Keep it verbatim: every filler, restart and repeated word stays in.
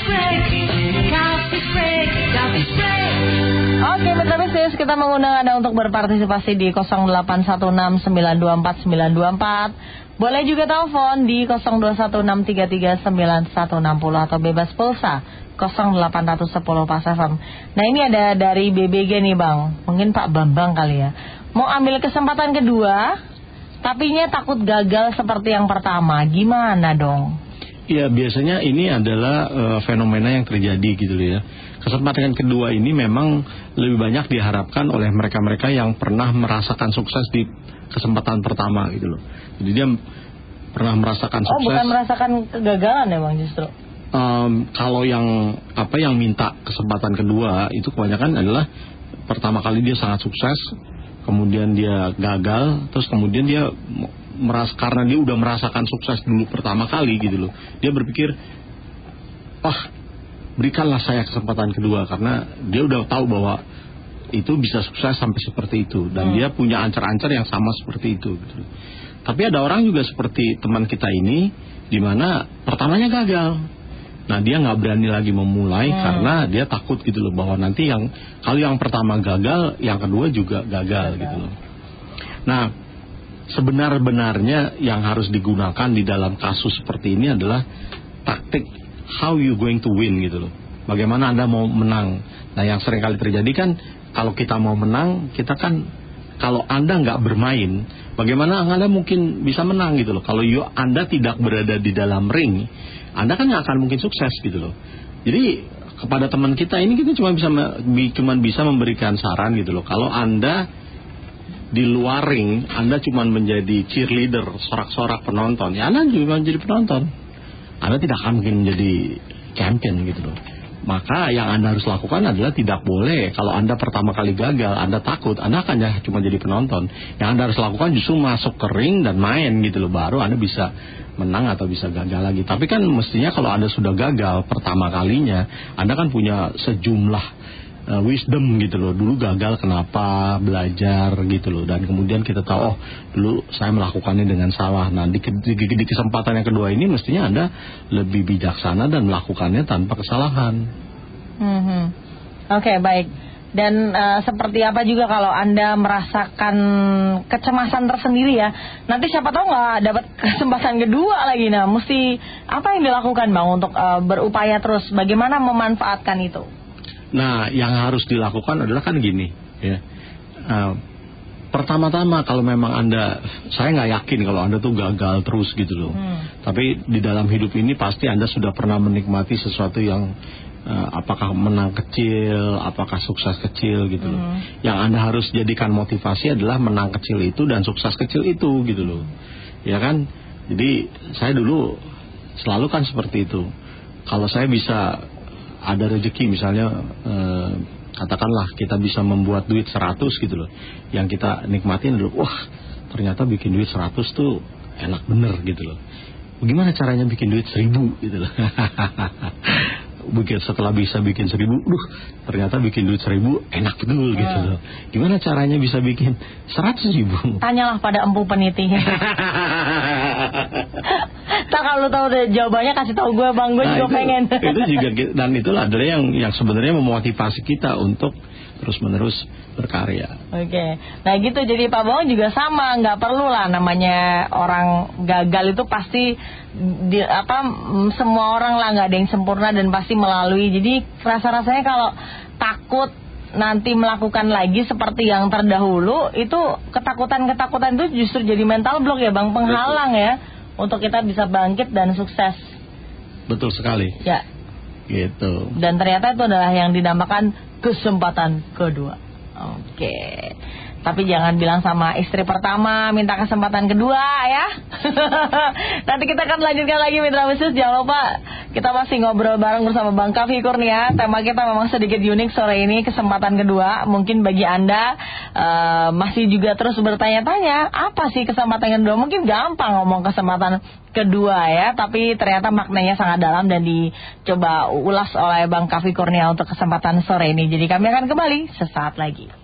Oke, Mitra Bisnis, kita mengundang Anda untuk berpartisipasi di nol delapan satu enam sembilan dua empat sembilan dua empat. Boleh juga telepon di nol dua satu enam tiga tiga sembilan satu enam nol atau bebas pulsa nol delapan satu nol Pas F M. Nah, ini ada dari B B G nih, Bang. Mungkin Pak Bambang kali ya. Mau ambil kesempatan kedua, tapinya takut gagal seperti yang pertama. Gimana dong? Ya, biasanya ini adalah uh, fenomena yang terjadi gitu loh ya. Kesempatan kedua ini memang lebih banyak diharapkan oleh mereka-mereka yang pernah merasakan sukses di kesempatan pertama gitu loh. Jadi dia pernah merasakan sukses. Oh, bukan merasakan kegagalan ya, Bang, justru. Um, kalau yang apa yang minta kesempatan kedua itu kebanyakan adalah pertama kali dia sangat sukses, kemudian dia gagal, terus kemudian dia meras karena dia udah merasakan sukses dulu pertama kali gitu loh. Dia berpikir, "Wah, berikanlah saya kesempatan kedua," karena dia udah tahu bahwa itu bisa sukses sampai seperti itu dan hmm. dia punya ancar-ancar yang sama seperti itu gitu. Tapi ada orang juga seperti teman kita ini di mana pertamanya gagal. Nah, dia nggak berani lagi memulai hmm. karena dia takut gitu loh bahwa nanti yang kalau yang pertama gagal, yang kedua juga gagal, gagal. gitu loh. Nah, sebenar-benarnya yang harus digunakan di dalam kasus seperti ini adalah taktik how you going to win gitu loh. Bagaimana Anda mau menang. Nah, yang sering kali terjadi kan kalau kita mau menang, kita kan kalau Anda nggak bermain, bagaimana Anda mungkin bisa menang gitu loh. Kalau you, Anda tidak berada di dalam ring, Anda kan nggak akan mungkin sukses gitu loh. Jadi kepada teman kita ini kita cuma bisa cuma bisa memberikan saran gitu loh. Kalau Anda di luar ring, Anda cuma menjadi cheerleader, sorak-sorak penonton, ya Anda juga menjadi penonton. Anda tidak akan mungkin menjadi champion gitu loh. Maka yang Anda harus lakukan adalah tidak boleh. Kalau Anda pertama kali gagal, Anda takut, Anda akan ya cuma jadi penonton. Yang Anda harus lakukan justru masuk ke ring dan main gitu loh. Baru Anda bisa menang atau bisa gagal lagi. Tapi kan mestinya kalau Anda sudah gagal pertama kalinya, Anda kan punya sejumlah uh, wisdom gitu loh. Dulu gagal kenapa, belajar gitu loh. Dan kemudian kita tahu, oh dulu saya melakukannya dengan salah. Nah di, di, di kesempatan yang kedua ini mestinya Anda lebih bijaksana dan melakukannya tanpa kesalahan. Hmm. Oke, okay, baik. Dan uh, seperti apa juga kalau Anda merasakan kecemasan tersendiri ya, nanti siapa tahu nggak dapat kesempatan kedua lagi. Nah, mesti apa yang dilakukan, Bang, untuk uh, berupaya terus? Bagaimana memanfaatkan itu? Nah, yang harus dilakukan adalah kan gini, ya. Uh, pertama-tama kalau memang Anda, saya nggak yakin kalau Anda tuh gagal terus gitu loh. Hmm. Tapi di dalam hidup ini pasti Anda sudah pernah menikmati sesuatu yang uh, apakah menang kecil, apakah sukses kecil gitu loh. Hmm. Yang Anda harus jadikan motivasi adalah menang kecil itu dan sukses kecil itu gitu loh. Ya kan? Jadi saya dulu selalu kan seperti itu. Kalau saya bisa ada rezeki misalnya eh, katakanlah kita bisa membuat duit seratus gitu loh, yang kita nikmatin dulu, wah ternyata bikin duit seratus tuh enak bener gitu loh. Bagaimana caranya bikin duit seribu gitu loh. Bikin setelah bisa bikin seribu, duh ternyata bikin duit seribu enak betul gitu loh. Gimana caranya bisa bikin seratus ribu? Tanyalah pada empu peniti. Tak, kalau tahu deh jawabannya kasih tahu gue, Bang, gue nah, juga itu, pengen. Itu juga, dan itulah adalah yang yang sebenarnya memotivasi kita untuk terus menerus berkarya. Oke, okay. Nah gitu, jadi Pak Bang juga sama, nggak perlu lah namanya orang gagal itu pasti di, apa semua orang lah, nggak ada yang sempurna dan pasti melalui. Jadi rasa-rasanya kalau takut nanti melakukan lagi seperti yang terdahulu, itu ketakutan-ketakutan itu justru jadi mental block ya, Bang, penghalang. Betul. Ya untuk kita bisa bangkit dan sukses. Betul sekali. Ya. Gitu. Dan ternyata itu adalah yang dinamakan kesempatan kedua. Oke. Tapi jangan bilang sama istri pertama minta kesempatan kedua ya. Nanti kita akan lanjutkan lagi, Mitra Bisnis. Jangan lupa kita masih ngobrol bareng bersama Bang Kavi Kurnia. Tema kita memang sedikit unik sore ini, kesempatan kedua. Mungkin bagi Anda uh, masih juga terus bertanya-tanya, apa sih kesempatan kedua? Mungkin gampang ngomong kesempatan kedua ya, tapi ternyata maknanya sangat dalam dan dicoba ulas oleh Bang Kavi Kurnia untuk kesempatan sore ini. Jadi kami akan kembali sesaat lagi.